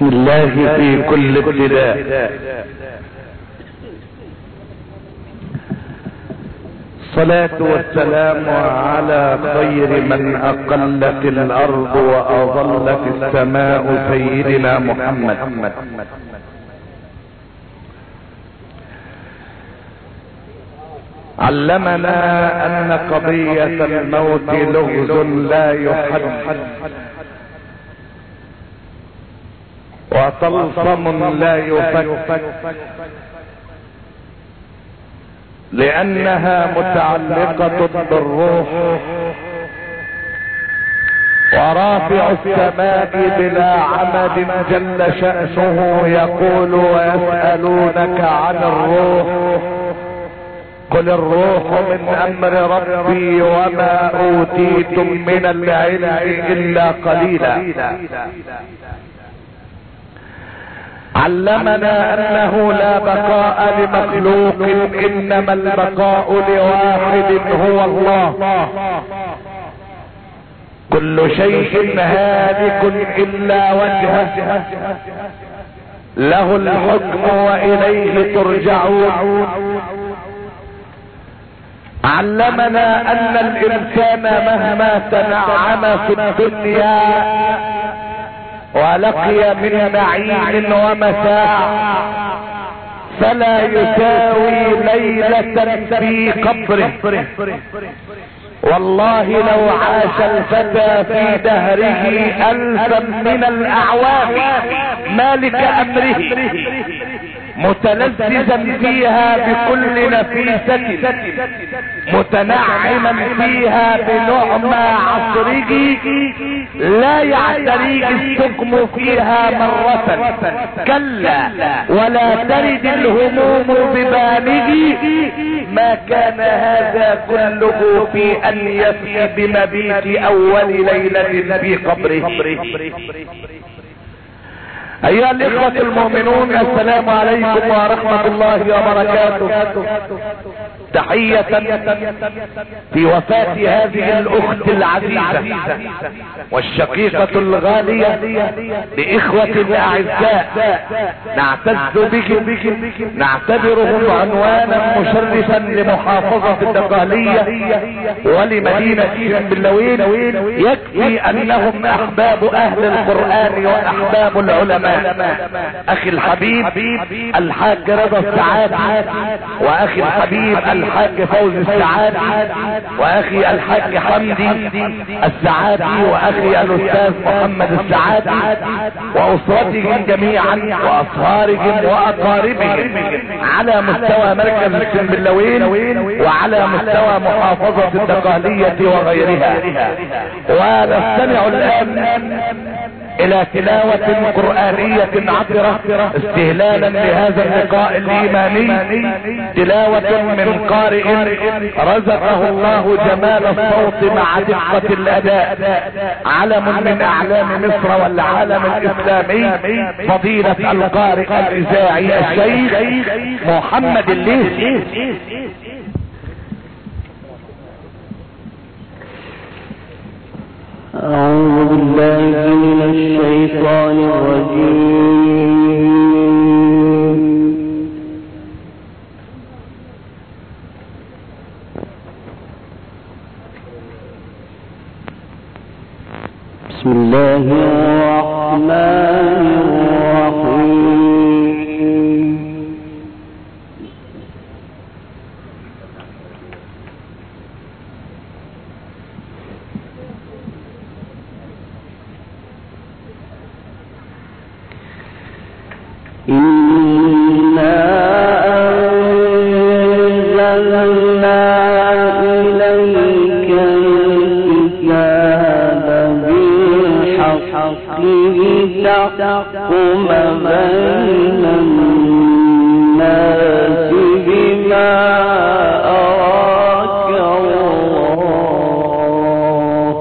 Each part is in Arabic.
بسم الله في كل ابتلاء. الصلاة والسلام على خير من أقلت الأرض وأظلت السماء سيدنا محمد. علمنا أن قضية الموت لغز لا يحد وطلسم لا يفك، لأنها متعلقة بالروح، ورافع السماء بلا عمد جل شأنه يقول ويسألونك عن الروح قل الروح من أمر ربي وما أوتيتم من العلم إلا قليلا. علمنا أنه لا بقاء لمخلوق، إنما البقاء لواحد هو الله. كل شيء هالك إلا وجهه، له الحكم وإليه ترجعون. علمنا أن الإنسان مهما تنعم في الدنيا ولقي من نعيم ومتاع فلا يساوي ليلة في قبره. والله لو عاش الفتى في دهره 1000 من الأعوام مالك أمره، متلذذا فيها بكل نفيسة، متنعما فيها بنعمى عصره، لا يعتريه السقم فيها مرة، كلا ولا ترد الهموم بباله. ما كان هذا كله في أن يفي بمبيت أول ليلة في قبره. ايها الاخوة المؤمنون، السلام عليكم ورحمة الله وبركاته. تحية في وفاة هذه الاخت العزيزة والشقيقة الغالية لاخوة الاعزاء، نعتز بكم، نعتبرهم عنوانا مشرفا لمحافظة الدقهلية ولمدينة بلوين. يكفي انهم احباب اهل القرآن واحباب العلماء. اخي الحبيب الحاج رضا السعادي، واخي الحبيب الحاج فوزي السعادي، واخي الحاج حمدي السعادي، واخي الاستاذ محمد السعادي، واسرتهم جميعا واصهارهم واقاربهم على مستوى مركز السنبلاوين وعلى مستوى محافظة الدقهلية وغيرها. ونستمع الان الى تلاوة قرآنية عطرة استهلالا لهذا اللقاء الايماني، تلاوة من قارئ رزقه الله جمال الصوت مع دقة الاداء، علم من اعلام مصر والعالم الاسلامي، فضيلة القارئ الاذاعي الشيخ محمد الليثي. أعوذ بالله من الشيطان الرجيم. بسم الله الرحمن الرحيم. إنا أنزلنا إليك الكتاب بالحق لتحكم بين الناس بما أراك الله.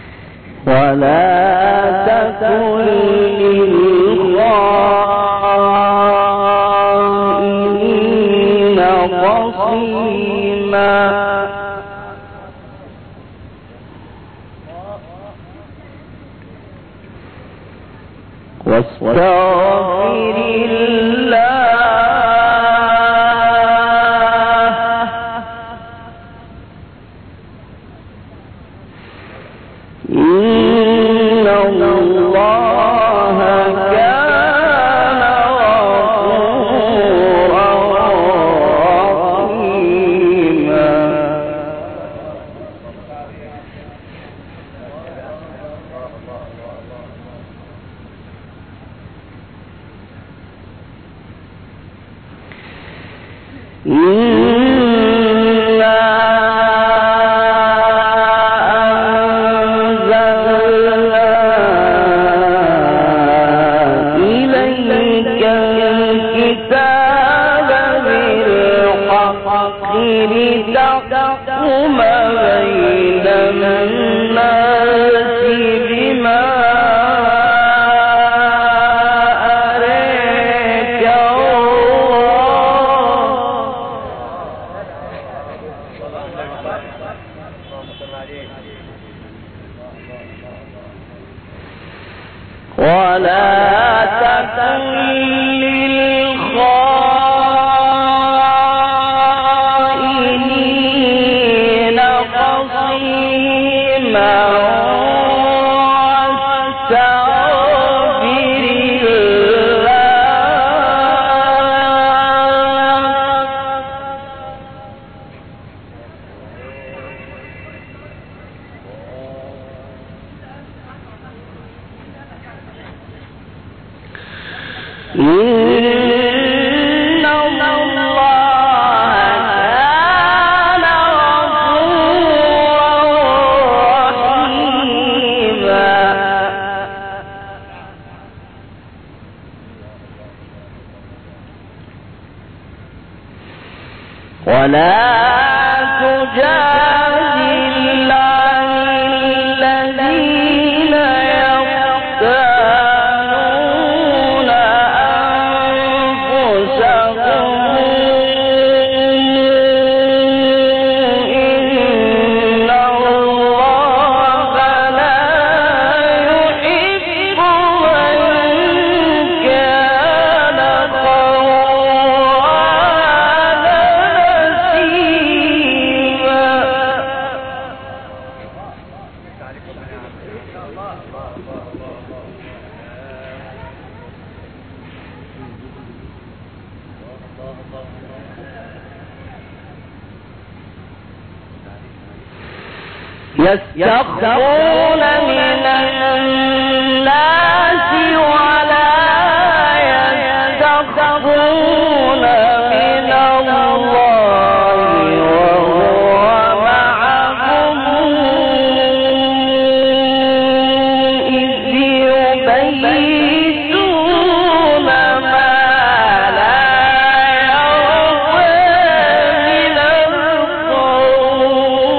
ولا تكن للخائنين واستغفر الله إن الله كان غفورا رحيما. لتحكم بين الناس بما أراك الله ولا تكن إن الله كان غفورا رحيما. ولا تجادل عن الذين يختارون أنفسهم إن الله لا يحب من كان خوانا نسيما. يستخفون من الناس ولا يستخفون من الله وهو معهم إذ يبيتون ما لا يرضى من القول.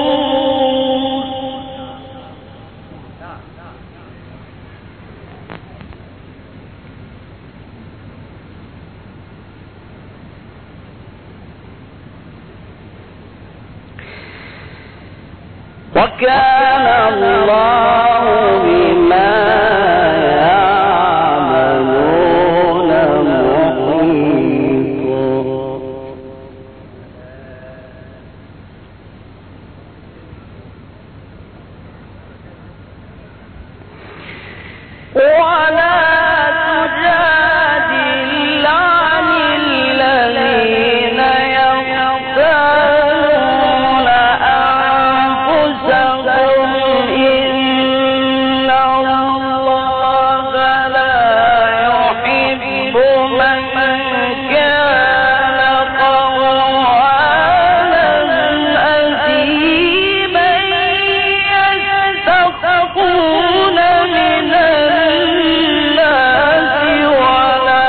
وكان الله بما يعملون محيطا. ولا تجادل عن الذين يختارون أنفسهم إن الله لا يحب من كان خوانا أثيما. يستخفون من الناس ولا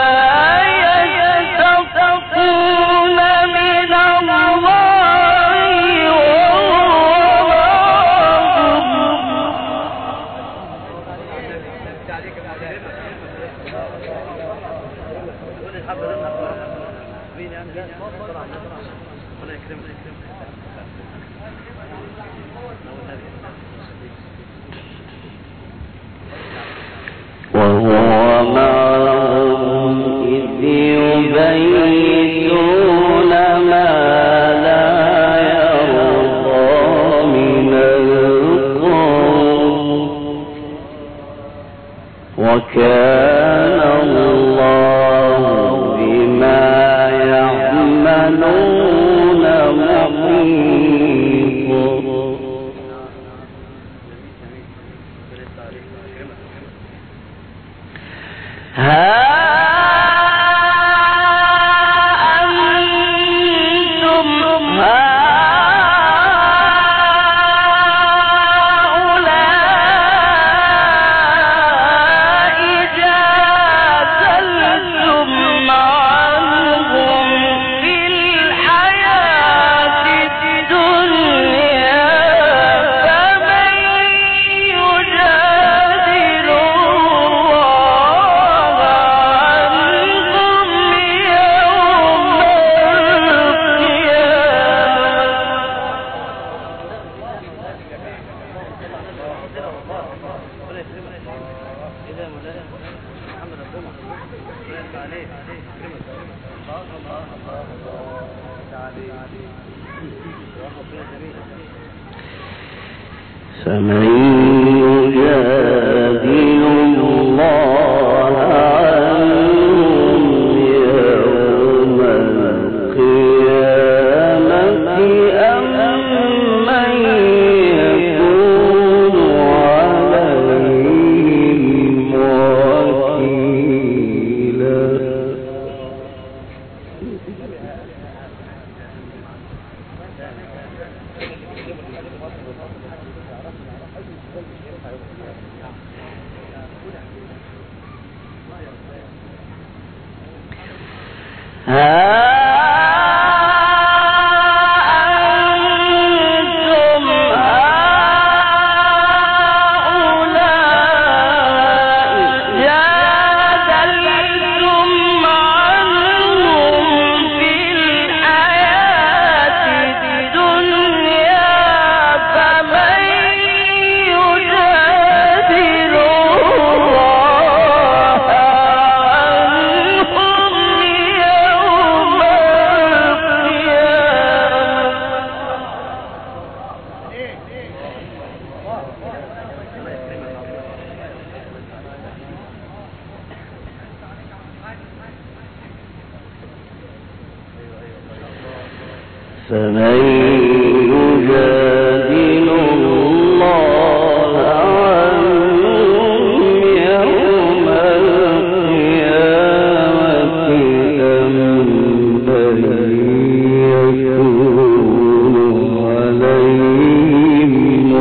يستخفون من الله وهو معهم وكان الله بما يعملون محيطا. فمن يجادل الله عنهم يوم القيامة أم من يكون عليهم وكيلا. فمن يجادل الله عنهم يوم القيامة أم من يكون عليهم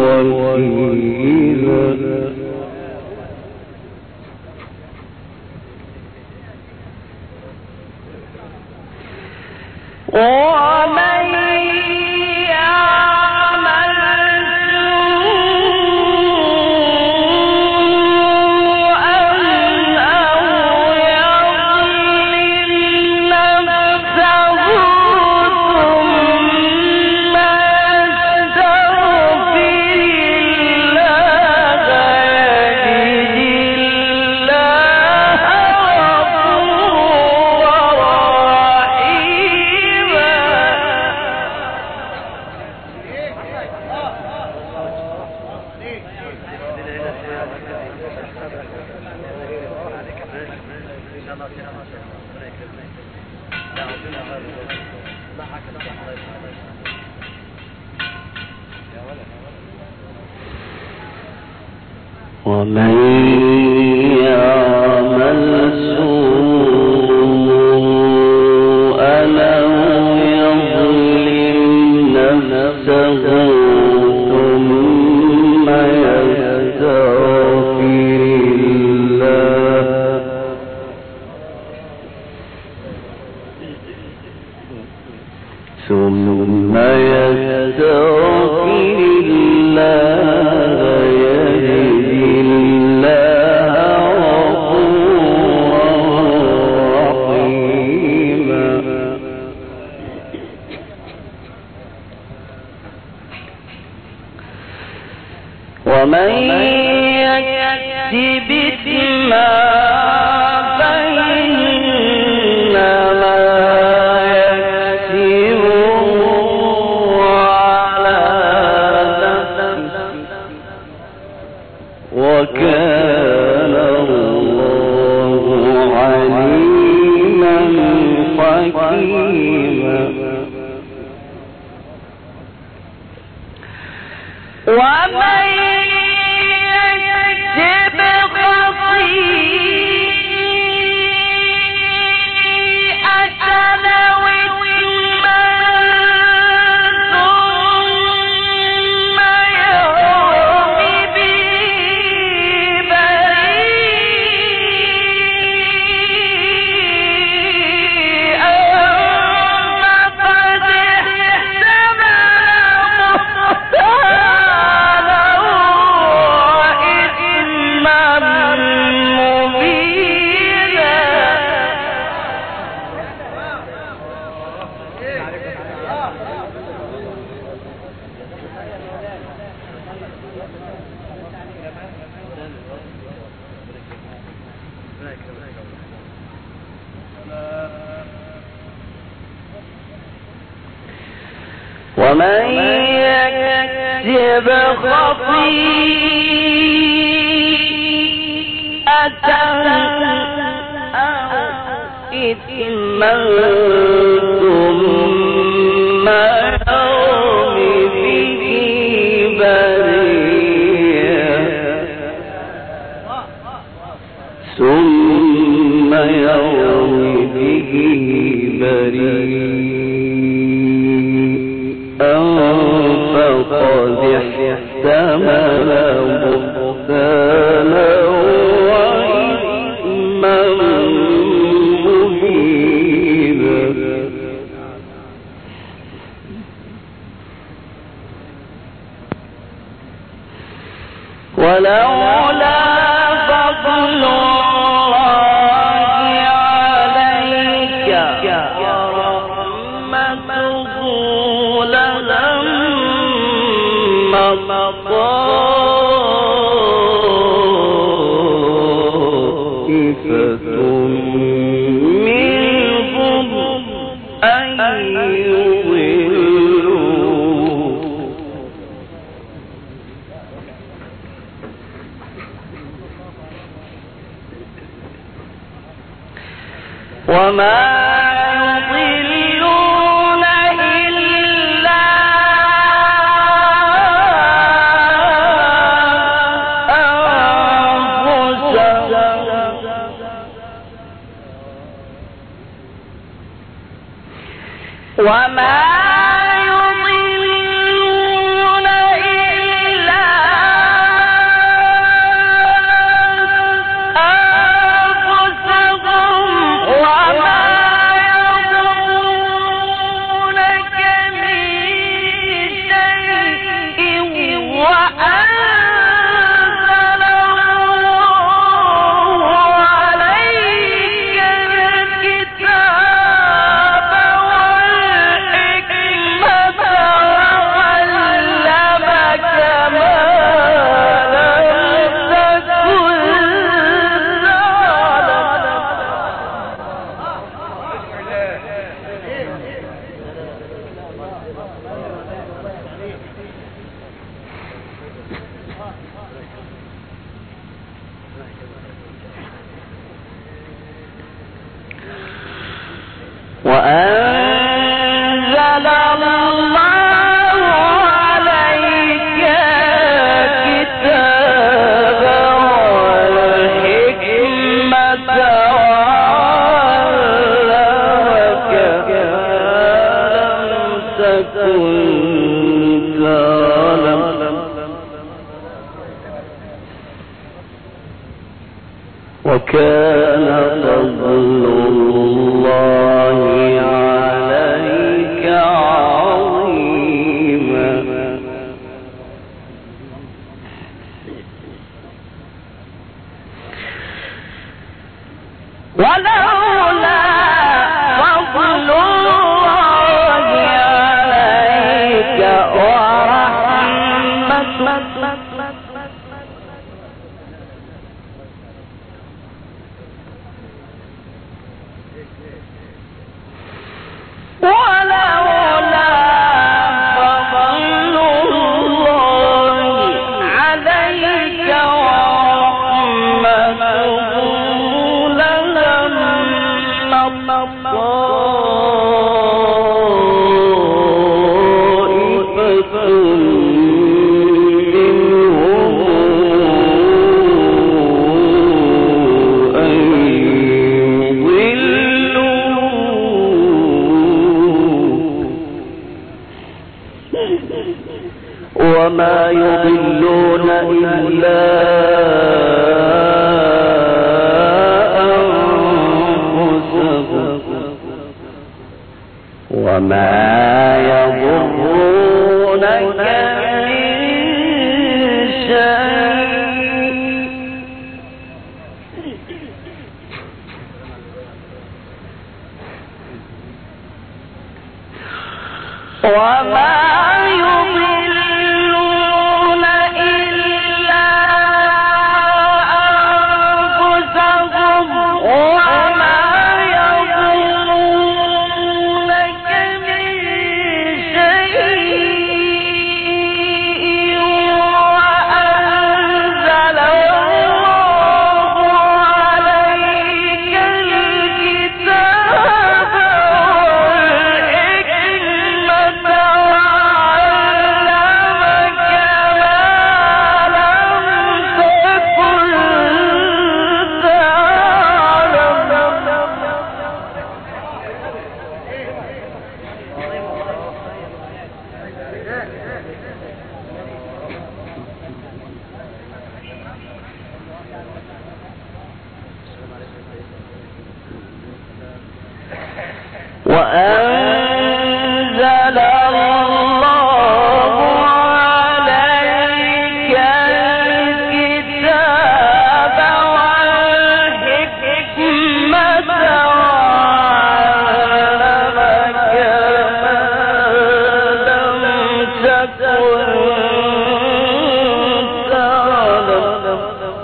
وكيلا. ومن يعمل سوءا أو يظلم نفسه ثم يستغفر الله يجد الله غفورا رحيما. ومن يعمل سوءا أو يظلم نفسه ثم يستغفر الله يجد الله غفورا رحيما. ومن يكسب إثما فإنما يكسبه على نفسه وكان الله حكيما ومن يكسب خطيئة أو إثما ثم يرم به بريئا فقد احتمل بهتانا وإثما مبينا. ومن يكسب خطيئة أو إثما ثم يرم به بريئا فقد احتمل بهتانا وإثما مبينا. ولولا فضل الله عليك ورحمته لهم طائفة منهم أن يضلوا وما يضلون إلا أنفسهم وما يضلون إلا أنفسهم وما يضرونك من شيء وأنزل الله عليك الكتاب والحكمة وعلمك ما لم تكن وأنزل الله عليك الكتاب والحكمة وعلمك ما لم تكن تعلم وكان فضل الله عليك عظيما. ولولا فضل الله عليك ورحمته ولولا فضل الله عليك ورحمته لهم وما يضرونك من شيء وما يضلون إلا أنفسهم وما يضرونك من شيء وأنزل الله عليك الكتاب والحكمة وعلمك ما لم تكن وأنزل الله عليك الكتاب والحكمة وعلمك ما لم تكن تعلم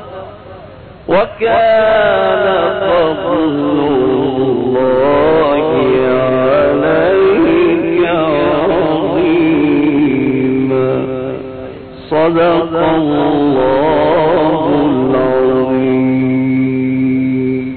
وكان فضل الله عليك عظيما صدق الله العظيم.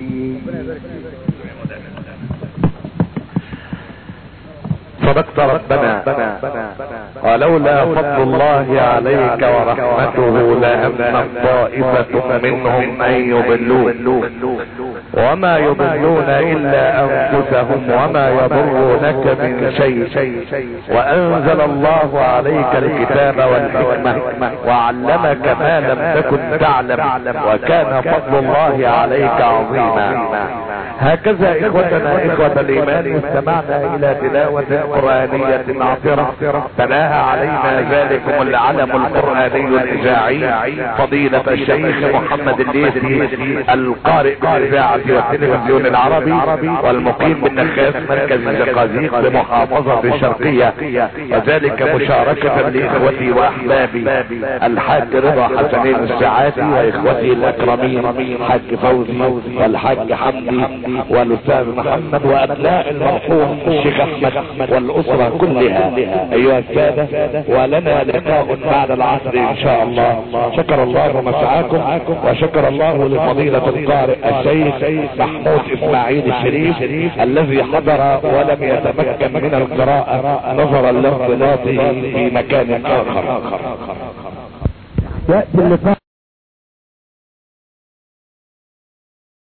صدقت ربنا ولولا فضل الله عليك ورحمته لهم طائفة منهم أن يضلون وما يضلون إلا أنفسهم وما يضرونك من شيء وأنزل الله عليك الكتاب والحكمة وعلمك ما لم تكن تعلم وكان فضل الله عليك عظيما. هكذا إخوتنا إخوة الإيمان استمعنا إلى تلاوة قرآنية عطرة تلاها علينا ذلكم العلم القرآني الإذاعي فضيلة الشيخ محمد الليثي القارئ بالإذاعة والتلفزيون العربي والمقيم بالنخاس مركز الزقازيق بمحافظة الشرقية وذلك مشاركة لإخوتي وأحبابي الحاج رضا حسنين السعادي وإخوتي الأكرمين حاج فوزي والحاج حمدي والأستاذ محمد وأبناء المرحوم الشيخ أحمد والأسرة كلها أيها السادة. ولنا لقاء بعد العصر إن شاء الله. شكر الله مسعاكم وشكر الله لفضيلة القارئ الشيخ محمود إسماعيل الشريف الذي حضر ولم يتمكن من القراءة نظرا لانضباطه في مكان آخر.